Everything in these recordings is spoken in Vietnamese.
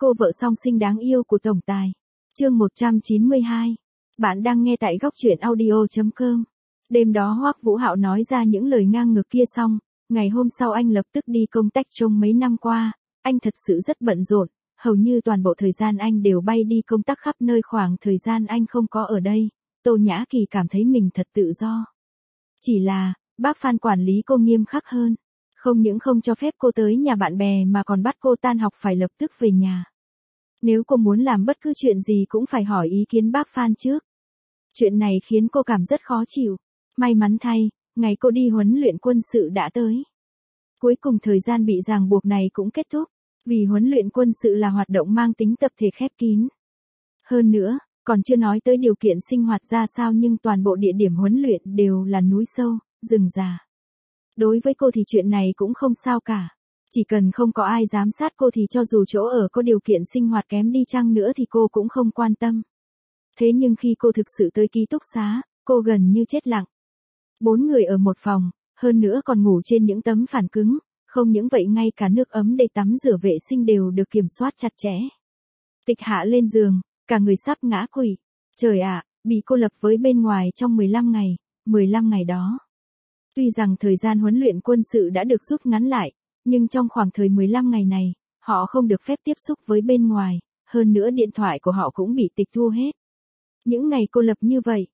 cô vợ song sinh đáng yêu của tổng tài. Chương 192. Bạn đang nghe tại góc truyện audio.com. Đêm đó Hoắc Vũ Hạo nói ra những lời ngang ngược kia xong, ngày hôm sau anh lập tức đi công tác. Trong mấy năm qua, anh thật sự rất bận rộn, hầu như toàn bộ thời gian anh đều bay đi công tác khắp nơi. Khoảng thời gian anh không có ở đây, Tô Nhã Kỳ cảm thấy mình thật tự do. Chỉ là, bác Phan quản lý cô nghiêm khắc hơn. Không những không cho phép cô tới nhà bạn bè mà còn bắt cô tan học phải lập tức về nhà. Nếu cô muốn làm bất cứ chuyện gì cũng phải hỏi ý kiến bác Phan trước. Chuyện này khiến cô cảm rất khó chịu. May mắn thay, ngày cô đi huấn luyện quân sự đã tới. Cuối cùng thời gian bị ràng buộc này cũng kết thúc, vì huấn luyện quân sự là hoạt động mang tính tập thể khép kín. Hơn nữa, còn chưa nói tới điều kiện sinh hoạt ra sao, nhưng toàn bộ địa điểm huấn luyện đều là núi sâu, rừng già. Đối với cô thì chuyện này cũng không sao cả. Chỉ cần không có ai giám sát cô thì cho dù chỗ ở có điều kiện sinh hoạt kém đi chăng nữa thì cô cũng không quan tâm. Thế nhưng khi cô thực sự tới ký túc xá, cô gần như chết lặng. 4 người ở một phòng, hơn nữa còn ngủ trên những tấm phản cứng, không những vậy ngay cả nước ấm để tắm rửa vệ sinh đều được kiểm soát chặt chẽ. Tịch Hạ lên giường, cả người sắp ngã quỵ. Trời ạ, bị cô lập với bên ngoài trong 15 ngày đó. Tuy rằng thời gian huấn luyện quân sự đã được rút ngắn lại, nhưng trong khoảng thời 15 ngày này, họ không được phép tiếp xúc với bên ngoài, hơn nữa điện thoại của họ cũng bị tịch thu hết. Những ngày cô lập như vậy,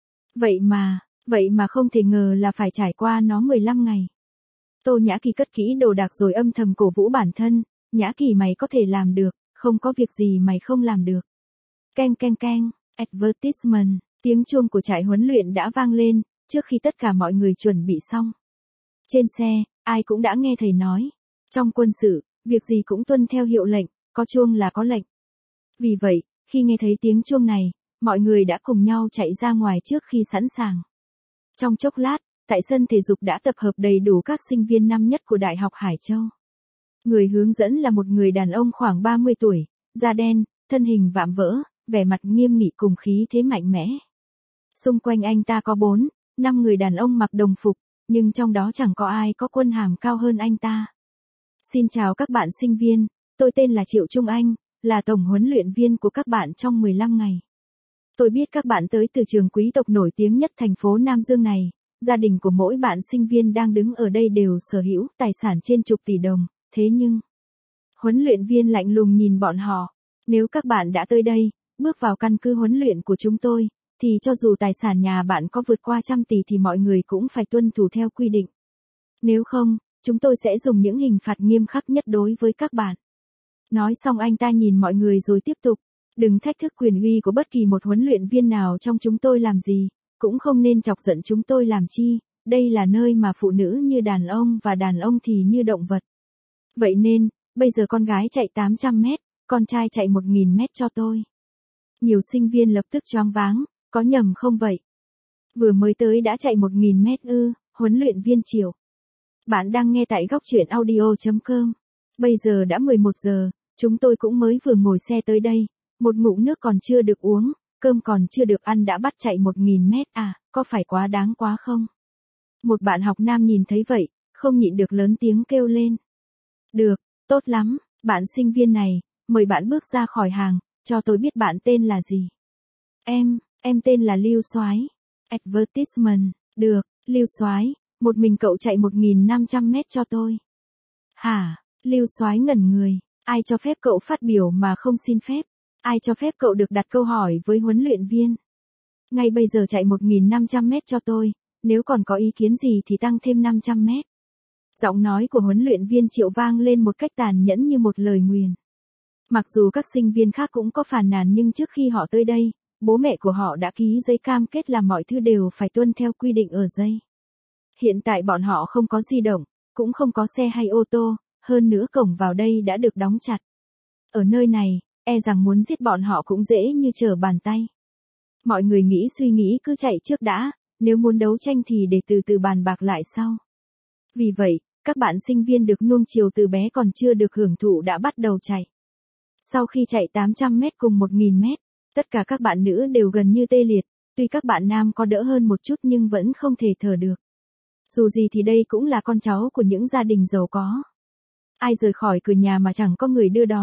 vậy mà không thể ngờ là phải trải qua nó 15 ngày. Tô Nhã Kỳ cất kỹ đồ đạc rồi âm thầm cổ vũ bản thân, Nhã Kỳ mày có thể làm được, không có việc gì mày không làm được. Keng keng keng, advertisement, tiếng chuông của trại huấn luyện đã vang lên, trước khi tất cả mọi người chuẩn bị xong. Trên xe, ai cũng đã nghe thầy nói, trong quân sự, việc gì cũng tuân theo hiệu lệnh, có chuông là có lệnh. Vì vậy, khi nghe thấy tiếng chuông này, mọi người đã cùng nhau chạy ra ngoài trước khi sẵn sàng. Trong chốc lát, tại sân thể dục đã tập hợp đầy đủ các sinh viên năm nhất của Đại học Hải Châu. Người hướng dẫn là một người đàn ông khoảng 30 tuổi, da đen, thân hình vạm vỡ, vẻ mặt nghiêm nghị cùng khí thế mạnh mẽ. Xung quanh anh ta có 4-5 người đàn ông mặc đồng phục, nhưng trong đó chẳng có ai có quân hàm cao hơn anh ta. Xin chào các bạn sinh viên, tôi tên là Triệu Trung Anh, là tổng huấn luyện viên của các bạn trong 15 ngày. Tôi biết các bạn tới từ trường quý tộc nổi tiếng nhất thành phố Nam Dương này, gia đình của mỗi bạn sinh viên đang đứng ở đây đều sở hữu tài sản trên chục tỷ đồng, thế nhưng... Huấn luyện viên lạnh lùng nhìn bọn họ, nếu các bạn đã tới đây, bước vào căn cứ huấn luyện của chúng tôi, thì cho dù tài sản nhà bạn có vượt qua 100 tỷ thì mọi người cũng phải tuân thủ theo quy định. Nếu không, chúng tôi sẽ dùng những hình phạt nghiêm khắc nhất đối với các bạn. Nói xong anh ta nhìn mọi người rồi tiếp tục, đừng thách thức quyền uy của bất kỳ một huấn luyện viên nào trong chúng tôi làm gì, cũng không nên chọc giận chúng tôi làm chi, đây là nơi mà phụ nữ như đàn ông và đàn ông thì như động vật. Vậy nên, bây giờ con gái chạy 800 mét, con trai chạy 1.000 mét cho tôi. Nhiều sinh viên lập tức choáng váng, có nhầm không vậy? Vừa mới tới đã chạy 1.000 mét ư, huấn luyện viên Triệu. Bạn đang nghe tại góc truyện audio.com. Bây giờ đã 11 giờ, chúng tôi cũng mới vừa ngồi xe tới đây, một ngụm nước còn chưa được uống, cơm còn chưa được ăn đã bắt chạy 1.000 mét à, có phải quá đáng quá không? Một bạn học nam nhìn thấy vậy, không nhịn được lớn tiếng kêu lên. Được, tốt lắm, bạn sinh viên này, mời bạn bước ra khỏi hàng, cho tôi biết bạn tên là gì. Em tên là Lưu Soái. Advertisement, được, Lưu Soái, một mình cậu chạy 1.500 mét cho tôi. Hả, Lưu Soái ngẩn người, ai cho phép cậu phát biểu mà không xin phép? Ai cho phép cậu được đặt câu hỏi với huấn luyện viên? Ngay bây giờ chạy 1.500 mét cho tôi, nếu còn có ý kiến gì thì tăng thêm 500 mét. Giọng nói của huấn luyện viên Triệu vang lên một cách tàn nhẫn như một lời nguyền. Mặc dù các sinh viên khác cũng có phàn nàn nhưng trước khi họ tới đây, bố mẹ của họ đã ký giấy cam kết là mọi thứ đều phải tuân theo quy định ở đây. Hiện tại bọn họ không có di động, cũng không có xe hay ô tô, hơn nữa cổng vào đây đã được đóng chặt. Ở nơi này, e rằng muốn giết bọn họ cũng dễ như trở bàn tay. Mọi người nghĩ suy nghĩ cứ chạy trước đã, nếu muốn đấu tranh thì để từ từ bàn bạc lại sau. Vì vậy, các bạn sinh viên được nuông chiều từ bé còn chưa được hưởng thụ đã bắt đầu chạy. Sau khi chạy 800 mét cùng 1.000 mét, tất cả các bạn nữ đều gần như tê liệt, tuy các bạn nam có đỡ hơn một chút nhưng vẫn không thể thở được. Dù gì thì đây cũng là con cháu của những gia đình giàu có. Ai rời khỏi cửa nhà mà chẳng có người đưa đón,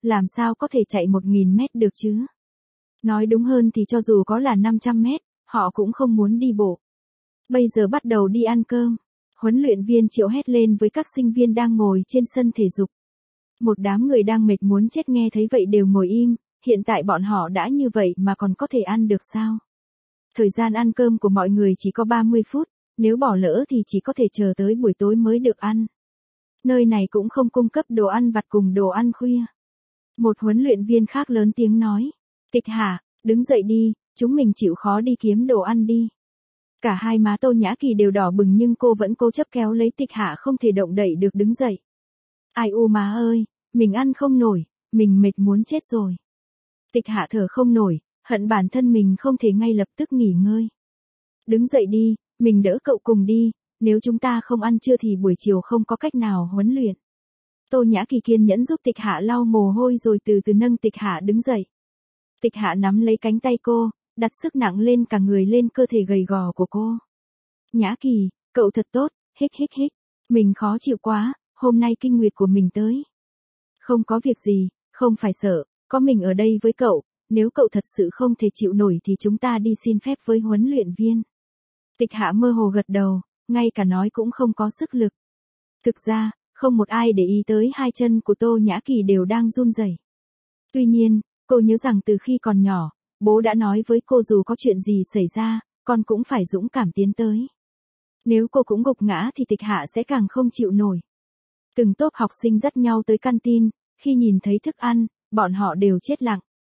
làm sao có thể chạy 1.000 mét được chứ? Nói đúng hơn thì cho dù có là 500 mét, họ cũng không muốn đi bộ. Bây giờ bắt đầu đi ăn cơm. Huấn luyện viên Triệu hét lên với các sinh viên đang ngồi trên sân thể dục. Một đám người đang mệt muốn chết nghe thấy vậy đều ngồi im, hiện tại bọn họ đã như vậy mà còn có thể ăn được sao? Thời gian ăn cơm của mọi người chỉ có 30 phút, nếu bỏ lỡ thì chỉ có thể chờ tới buổi tối mới được ăn. Nơi này cũng không cung cấp đồ ăn vặt cùng đồ ăn khuya. Một huấn luyện viên khác lớn tiếng nói, Tịch Hạ, đứng dậy đi, chúng mình chịu khó đi kiếm đồ ăn đi. Cả hai má Tô Nhã Kỳ đều đỏ bừng nhưng cô vẫn cố chấp kéo lấy Tịch Hạ không thể động đậy được đứng dậy. Ai u má ơi, mình ăn không nổi, mình mệt muốn chết rồi. Tịch Hạ thở không nổi, hận bản thân mình không thể ngay lập tức nghỉ ngơi. Đứng dậy đi, mình đỡ cậu cùng đi, nếu chúng ta không ăn trưa thì buổi chiều không có cách nào huấn luyện. Tô Nhã Kỳ kiên nhẫn giúp Tịch Hạ lau mồ hôi rồi từ từ nâng Tịch Hạ đứng dậy. Tịch Hạ nắm lấy cánh tay cô, đặt sức nặng lên cả người lên cơ thể gầy gò của cô. Nhã Kỳ, cậu thật tốt, hích hích hích. Mình khó chịu quá, hôm nay kinh nguyệt của mình tới. Không có việc gì, không phải sợ, có mình ở đây với cậu, nếu cậu thật sự không thể chịu nổi thì chúng ta đi xin phép với huấn luyện viên. Tịch Hạ mơ hồ gật đầu, ngay cả nói cũng không có sức lực. Thực ra, không một ai để ý tới hai chân của Tô Nhã Kỳ đều đang run rẩy. Tuy nhiên, cô nhớ rằng từ khi còn nhỏ, bố đã nói với cô dù có chuyện gì xảy ra, con cũng phải dũng cảm tiến tới. Nếu cô cũng gục ngã thì Tịch Hạ sẽ càng không chịu nổi. Từng tốp học sinh dắt nhau tới canteen, khi nhìn thấy thức ăn, bọn họ đều chết lặng.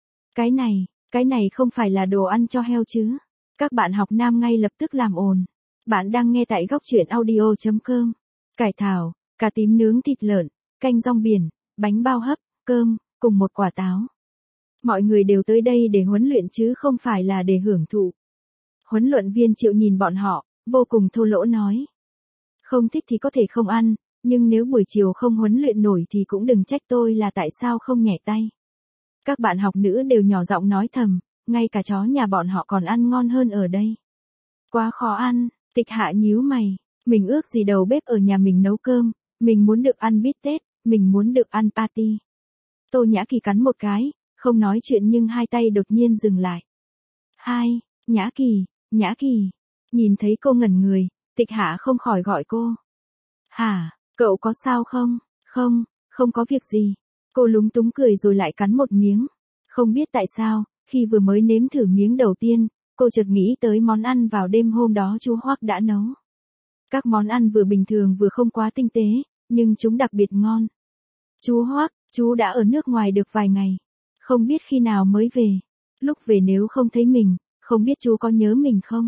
Cái này không phải là đồ ăn cho heo chứ. Các bạn học nam ngay lập tức làm ồn. Bạn đang nghe tại góc truyện audio.com. Cải thảo, cà tím nướng thịt lợn, canh rong biển, bánh bao hấp, cơm, cùng một quả táo. Mọi người đều tới đây để huấn luyện chứ không phải là để hưởng thụ. Huấn luyện viên Triệu nhìn bọn họ, vô cùng thô lỗ nói. Không thích thì có thể không ăn, nhưng nếu buổi chiều không huấn luyện nổi thì cũng đừng trách tôi là tại sao không nhảy tay. Các bạn học nữ đều nhỏ giọng nói thầm, ngay cả chó nhà bọn họ còn ăn ngon hơn ở đây. Quá khó ăn, Tịch Hạ nhíu mày, mình ước gì đầu bếp ở nhà mình nấu cơm, mình muốn được ăn bít tết, mình muốn được ăn patty. Tô Nhã Kỳ cắn một cái, không nói chuyện nhưng hai tay đột nhiên dừng lại. Nhã Kỳ, nhìn thấy cô ngẩn người, Tịch Hạ không khỏi gọi cô. Hả, cậu có sao không? Không có việc gì. Cô lúng túng cười rồi lại cắn một miếng. Không biết tại sao, khi vừa mới nếm thử miếng đầu tiên, cô chợt nghĩ tới món ăn vào đêm hôm đó chú Hoắc đã nấu. Các món ăn vừa bình thường vừa không quá tinh tế, nhưng chúng đặc biệt ngon. Chú Hoắc, chú đã ở nước ngoài được vài ngày. Không biết khi nào mới về. Lúc về nếu không thấy mình, không biết chú có nhớ mình không?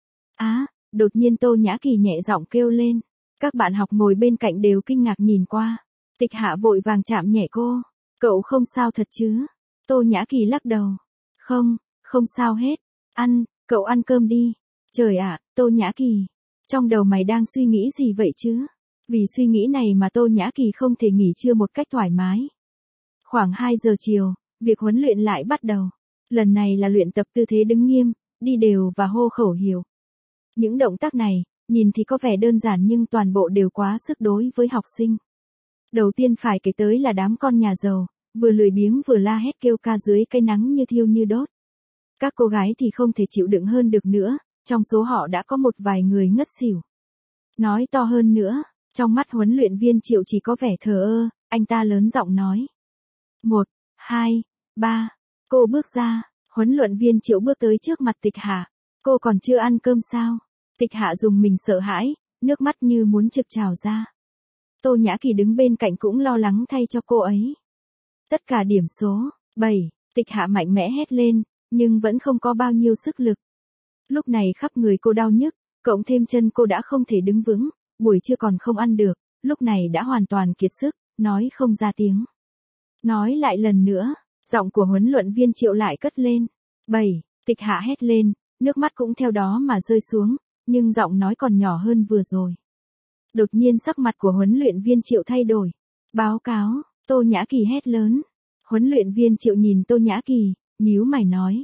Đột nhiên Tô Nhã Kỳ nhẹ giọng kêu lên. Các bạn học ngồi bên cạnh đều kinh ngạc nhìn qua. Tịch Hạ vội vàng chạm nhẹ cô. Cậu không sao thật chứ? Tô Nhã Kỳ lắc đầu. Không sao hết. Cậu ăn cơm đi. Trời ạ, Tô Nhã Kỳ. Trong đầu mày đang suy nghĩ gì vậy chứ? Vì suy nghĩ này mà Tô Nhã Kỳ không thể nghỉ trưa một cách thoải mái. Khoảng 2 giờ chiều, việc huấn luyện lại bắt đầu. Lần này là luyện tập tư thế đứng nghiêm, đi đều và hô khẩu hiệu. Những động tác này, nhìn thì có vẻ đơn giản nhưng toàn bộ đều quá sức đối với học sinh. Đầu tiên phải kể tới là đám con nhà giàu, vừa lười biếng vừa la hét kêu ca dưới cái nắng như thiêu như đốt. Các cô gái thì không thể chịu đựng hơn được nữa, trong số họ đã có một vài người ngất xỉu. Nói to hơn nữa, trong mắt huấn luyện viên Triệu chỉ có vẻ thờ ơ, anh ta lớn giọng nói. 1, 2, 3, cô bước ra, huấn luyện viên Triệu bước tới trước mặt Tịch Hạ. Cô còn chưa ăn cơm sao? Tịch Hạ dùng mình sợ hãi, nước mắt như muốn trực trào ra. Tô Nhã Kỳ đứng bên cạnh cũng lo lắng thay cho cô ấy. Tất cả điểm số 7, Tịch Hạ mạnh mẽ hét lên, nhưng vẫn không có bao nhiêu sức lực. Lúc này khắp người cô đau nhức, cộng thêm chân cô đã không thể đứng vững, buổi trưa còn không ăn được, lúc này đã hoàn toàn kiệt sức, nói không ra tiếng. Nói lại lần nữa, giọng của huấn luyện viên Triệu lại cất lên. 7, Tịch Hạ hét lên, nước mắt cũng theo đó mà rơi xuống, nhưng giọng nói còn nhỏ hơn vừa rồi. Đột nhiên sắc mặt của huấn luyện viên Triệu thay đổi. Báo cáo, Tô Nhã Kỳ hét lớn. Huấn luyện viên Triệu nhìn Tô Nhã Kỳ, nhíu mày nói.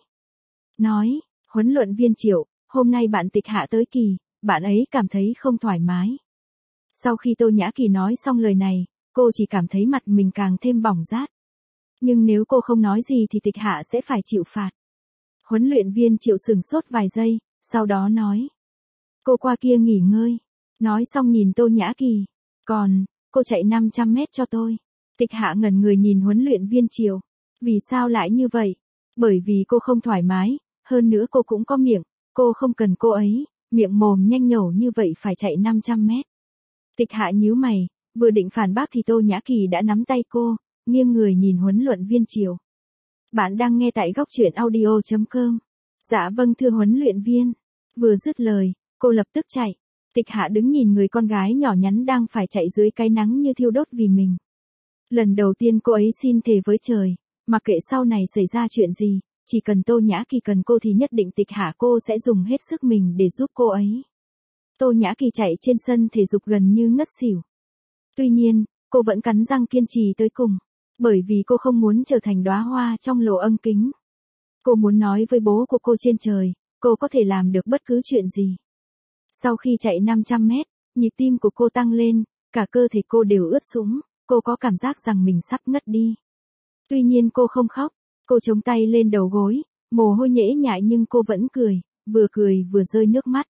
Huấn luyện viên Triệu, hôm nay bạn Tịch Hạ tới kỳ, bạn ấy cảm thấy không thoải mái. Sau khi Tô Nhã Kỳ nói xong lời này, cô chỉ cảm thấy mặt mình càng thêm bỏng rát. Nhưng nếu cô không nói gì thì Tịch Hạ sẽ phải chịu phạt. Huấn luyện viên Triệu sửng sốt vài giây, sau đó nói. Cô qua kia nghỉ ngơi. Nói xong nhìn Tô Nhã Kỳ. Còn, cô chạy 500 mét cho tôi. Tịch Hạ ngẩn người nhìn huấn luyện viên Triệu. Vì sao lại như vậy? Bởi vì cô không thoải mái, hơn nữa cô cũng có miệng, cô không cần cô ấy, miệng mồm nhanh nhẩu như vậy phải chạy 500 mét. Tịch Hạ nhíu mày, vừa định phản bác thì Tô Nhã Kỳ đã nắm tay cô, nghiêng người nhìn huấn luyện viên Triệu. Bạn đang nghe tại góc truyện audio.com. Dạ vâng thưa huấn luyện viên. Vừa dứt lời, cô lập tức chạy. Tịch Hạ đứng nhìn người con gái nhỏ nhắn đang phải chạy dưới cái nắng như thiêu đốt vì mình. Lần đầu tiên cô ấy xin thề với trời, mặc kệ sau này xảy ra chuyện gì, chỉ cần Tô Nhã Kỳ cần cô thì nhất định Tịch Hạ cô sẽ dùng hết sức mình để giúp cô ấy. Tô Nhã Kỳ chạy trên sân thể dục gần như ngất xỉu. Tuy nhiên, cô vẫn cắn răng kiên trì tới cùng, bởi vì cô không muốn trở thành đóa hoa trong lỗ ân kính. Cô muốn nói với bố của cô trên trời, cô có thể làm được bất cứ chuyện gì. Sau khi chạy 500 mét, nhịp tim của cô tăng lên, cả cơ thể cô đều ướt sũng, cô có cảm giác rằng mình sắp ngất đi. Tuy nhiên cô không khóc, cô chống tay lên đầu gối, mồ hôi nhễ nhại nhưng cô vẫn cười vừa rơi nước mắt.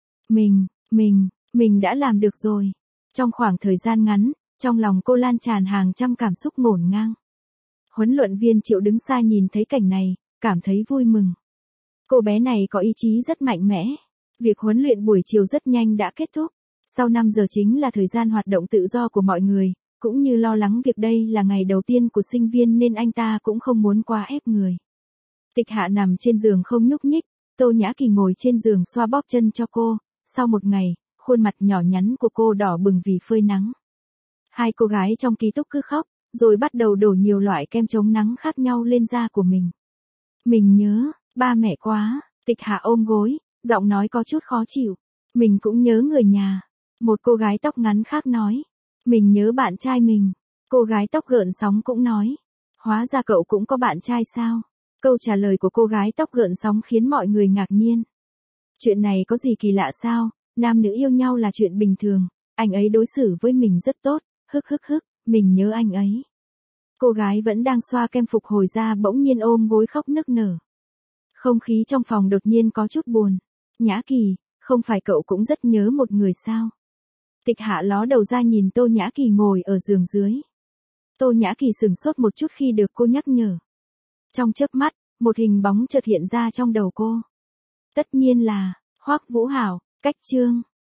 Mình đã làm được rồi. Trong khoảng thời gian ngắn, trong lòng cô lan tràn hàng trăm cảm xúc ngổn ngang. Huấn luyện viên Triệu đứng xa nhìn thấy cảnh này, cảm thấy vui mừng. Cô bé này có ý chí rất mạnh mẽ. Việc huấn luyện buổi chiều rất nhanh đã kết thúc. Sau 5 giờ chính là thời gian hoạt động tự do của mọi người, cũng như lo lắng việc đây là ngày đầu tiên của sinh viên nên anh ta cũng không muốn quá ép người. Tịch Hạ nằm trên giường không nhúc nhích, Tô Nhã Kỳ ngồi trên giường xoa bóp chân cho cô. Sau một ngày, khuôn mặt nhỏ nhắn của cô đỏ bừng vì phơi nắng. Hai cô gái trong ký túc cứ khóc, rồi bắt đầu đổ nhiều loại kem chống nắng khác nhau lên da của mình. Mình nhớ, ba mẹ quá. Tịch Hạ ôm gối, giọng nói có chút khó chịu. Mình cũng nhớ người nhà. Một cô gái tóc ngắn khác nói. Mình nhớ bạn trai mình. Cô gái tóc gợn sóng cũng nói. Hóa ra cậu cũng có bạn trai sao? Câu trả lời của cô gái tóc gợn sóng khiến mọi người ngạc nhiên. Chuyện này có gì kỳ lạ sao? Nam nữ yêu nhau là chuyện bình thường. Anh ấy đối xử với mình rất tốt. Mình nhớ anh ấy. Cô gái vẫn đang xoa kem phục hồi ra bỗng nhiên ôm gối khóc nức nở. Không khí trong phòng đột nhiên có chút buồn. Nhã Kỳ, không phải cậu cũng rất nhớ một người sao? Tịch Hạ ló đầu ra nhìn Tô Nhã Kỳ ngồi ở giường dưới. Tô Nhã Kỳ sửng sốt một chút khi được cô nhắc nhở. Trong chớp mắt, một hình bóng chợt hiện ra trong đầu cô. Tất nhiên là Hoắc Vũ Hảo. Cách chương